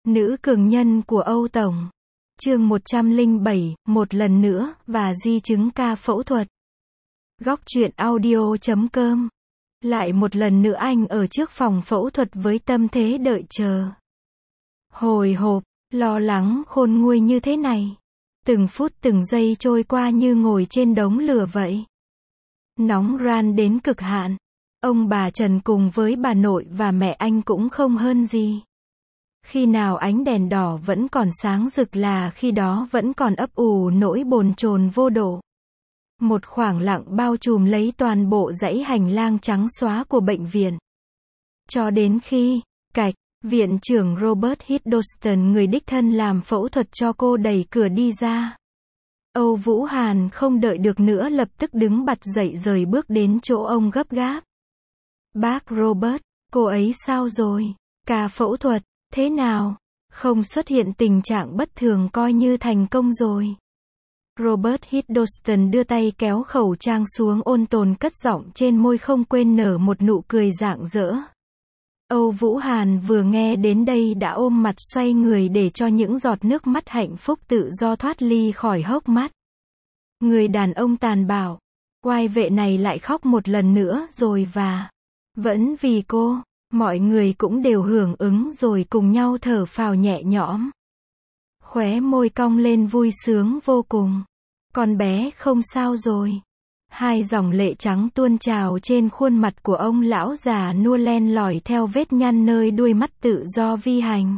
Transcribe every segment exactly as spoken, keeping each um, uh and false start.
Nữ cường nhân của Âu Tổng. Chương một trăm lẻ bảy, một lần nữa, và di chứng ca phẫu thuật. Góc truyện audio chấm com. Lại một lần nữa anh ở trước phòng phẫu thuật với tâm thế đợi chờ. Hồi hộp, lo lắng khôn nguôi như thế này. Từng phút từng giây trôi qua như ngồi trên đống lửa vậy. Nóng ran đến cực hạn. Ông bà Trần cùng với bà nội và mẹ anh cũng không hơn gì. Khi nào ánh đèn đỏ vẫn còn sáng rực là khi đó vẫn còn ấp ủ nỗi bồn chồn vô độ. Một khoảng lặng bao trùm lấy toàn bộ dãy hành lang trắng xóa của bệnh viện. Cho đến khi, cạch, viện trưởng Robert Hiddleston, người đích thân làm phẫu thuật cho cô, đẩy cửa đi ra. Âu Vũ Hàn không đợi được nữa, lập tức đứng bật dậy rời bước đến chỗ ông gấp gáp. Bác Robert, cô ấy sao rồi? Ca phẫu thuật, thế nào? Không xuất hiện tình trạng bất thường coi như thành công rồi. Robert Hiddleston đưa tay kéo khẩu trang xuống, ôn tồn cất giọng, trên môi không quên nở một nụ cười rạng rỡ. Âu Vũ Hàn vừa nghe đến đây đã ôm mặt xoay người để cho những giọt nước mắt hạnh phúc tự do thoát ly khỏi hốc mắt. Người đàn ông tàn bạo, oai vệ này lại khóc một lần nữa rồi, và vẫn vì cô. Mọi người cũng đều hưởng ứng rồi cùng nhau thở phào nhẹ nhõm. Khóe môi cong lên vui sướng vô cùng. Con bé không sao rồi. Hai dòng lệ trắng tuôn trào trên khuôn mặt của ông lão già nua len lỏi theo vết nhăn nơi đuôi mắt tự do vi hành.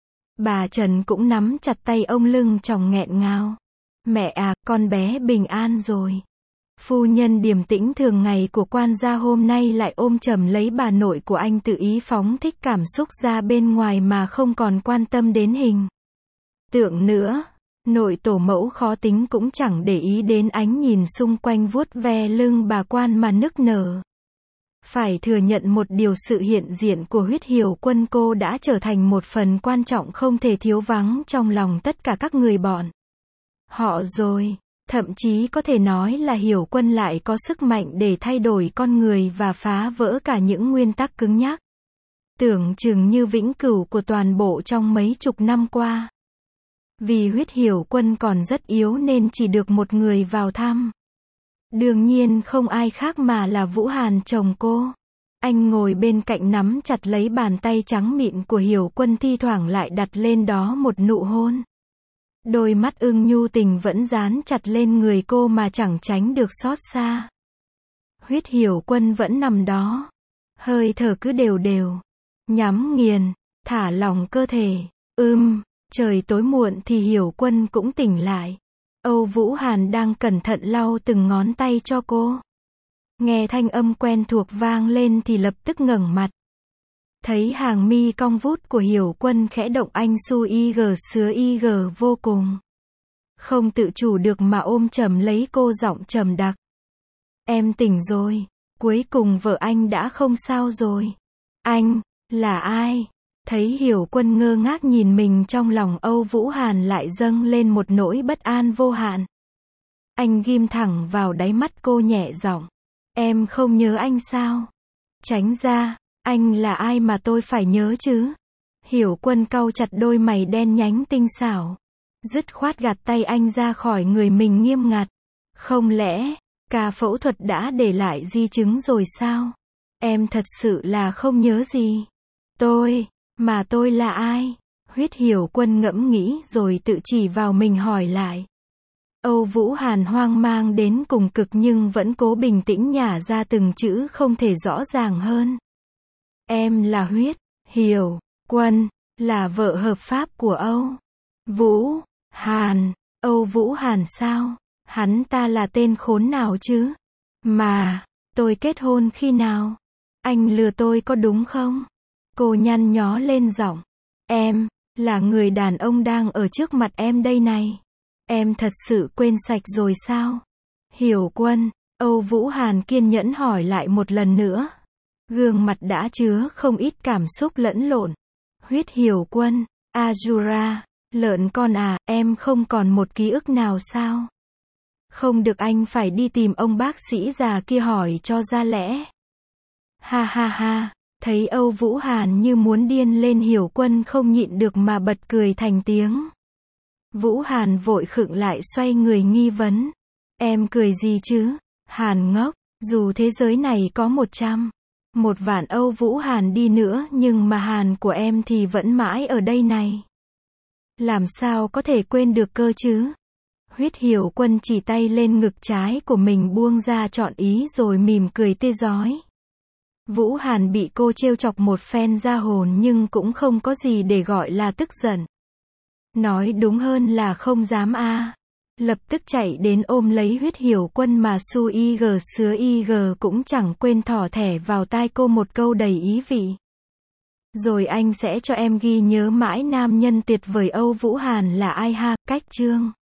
Bà Trần cũng nắm chặt tay ông, lưng tròng nghẹn ngào. Mẹ à, con bé bình an rồi. Phu nhân điềm tĩnh thường ngày của quan gia hôm nay lại ôm chầm lấy bà nội của anh, tự ý phóng thích cảm xúc ra bên ngoài mà không còn quan tâm đến hình tượng nữa. Nội tổ mẫu khó tính cũng chẳng để ý đến ánh nhìn xung quanh, vuốt ve lưng bà quan mà nức nở. Phải thừa nhận một điều, sự hiện diện của Huyết Hiểu Quân cô đã trở thành một phần quan trọng không thể thiếu vắng trong lòng tất cả các người bọn họ rồi. Thậm chí có thể nói là Hiểu Quân lại có sức mạnh để thay đổi con người và phá vỡ cả những nguyên tắc cứng nhắc, tưởng chừng như vĩnh cửu của toàn bộ trong mấy chục năm qua. Vì Huyết Hiểu Quân còn rất yếu nên chỉ được một người vào thăm. Đương nhiên không ai khác mà là Vũ Hàn, chồng cô. Anh ngồi bên cạnh nắm chặt lấy bàn tay trắng mịn của Hiểu Quân, thi thoảng lại đặt lên đó một nụ hôn. Đôi mắt ưng nhu tình vẫn dán chặt lên người cô mà chẳng tránh được xót xa. Huyết Hiểu Quân vẫn nằm đó. Hơi thở cứ đều đều. Nhắm nghiền, thả lỏng cơ thể. Ưm, trời tối muộn thì Hiểu Quân cũng tỉnh lại. Âu Vũ Hàn đang cẩn thận lau từng ngón tay cho cô. Nghe thanh âm quen thuộc vang lên thì lập tức ngẩng mặt. Thấy hàng mi cong vút của Hiểu Quân khẽ động, anh su y gờ sứa y gờ vô cùng. Không tự chủ được mà ôm chầm lấy cô, giọng trầm đặc. Em tỉnh rồi. Cuối cùng vợ anh đã không sao rồi. Anh, là ai? Thấy Hiểu Quân ngơ ngác nhìn mình, trong lòng Âu Vũ Hàn lại dâng lên một nỗi bất an vô hạn. Anh ghim thẳng vào đáy mắt cô, nhẹ giọng. Em không nhớ anh sao? Tránh ra. Anh là ai mà tôi phải nhớ chứ? Hiểu Quân cau chặt đôi mày đen nhánh tinh xảo. Dứt khoát gạt tay anh ra khỏi người mình nghiêm ngặt. Không lẽ, ca phẫu thuật đã để lại di chứng rồi sao? Em thật sự là không nhớ gì. Tôi, mà tôi là ai? Huyết Hiểu Quân ngẫm nghĩ rồi tự chỉ vào mình hỏi lại. Âu Vũ Hàn hoang mang đến cùng cực nhưng vẫn cố bình tĩnh nhả ra từng chữ không thể rõ ràng hơn. Em là Huyết Hiểu Quân, là vợ hợp pháp của Âu Vũ Hàn. Âu Vũ Hàn sao? Hắn ta là tên khốn nào chứ? Mà, tôi kết hôn khi nào? Anh lừa tôi có đúng không? Cô nhăn nhó lên giọng. Em, là người đàn ông đang ở trước mặt em đây này. Em thật sự quên sạch rồi sao? Hiểu Quân, Âu Vũ Hàn kiên nhẫn hỏi lại một lần nữa. Gương mặt đã chứa không ít cảm xúc lẫn lộn. Huyết Hiểu Quân, Azura, lợn con à, em không còn một ký ức nào sao? Không được, anh phải đi tìm ông bác sĩ già kia hỏi cho ra lẽ. Ha ha ha, Thấy Âu Vũ Hàn như muốn điên lên, Hiểu Quân không nhịn được mà bật cười thành tiếng. Vũ Hàn vội khựng lại, xoay người nghi vấn. Em cười gì chứ? Hàn ngốc, dù thế giới này có một trăm, một vạn Âu Vũ Hàn đi nữa nhưng mà Hàn của em thì vẫn mãi ở đây này. Làm sao có thể quên được cơ chứ? Huyết Hiểu Quân chỉ tay lên ngực trái của mình buông ra trọn ý rồi mỉm cười tươi rói. Vũ Hàn bị cô trêu chọc một phen ra hồn nhưng cũng không có gì để gọi là tức giận. Nói đúng hơn là không dám a. À. Lập tức chạy đến ôm lấy Huyết Hiểu Quân mà Su Y G Sứa Y G cũng chẳng quên thỏ thẻ vào tai cô một câu đầy ý vị. Rồi anh sẽ cho em ghi nhớ mãi nam nhân tuyệt vời Âu Vũ Hàn là ai ha, cách chương.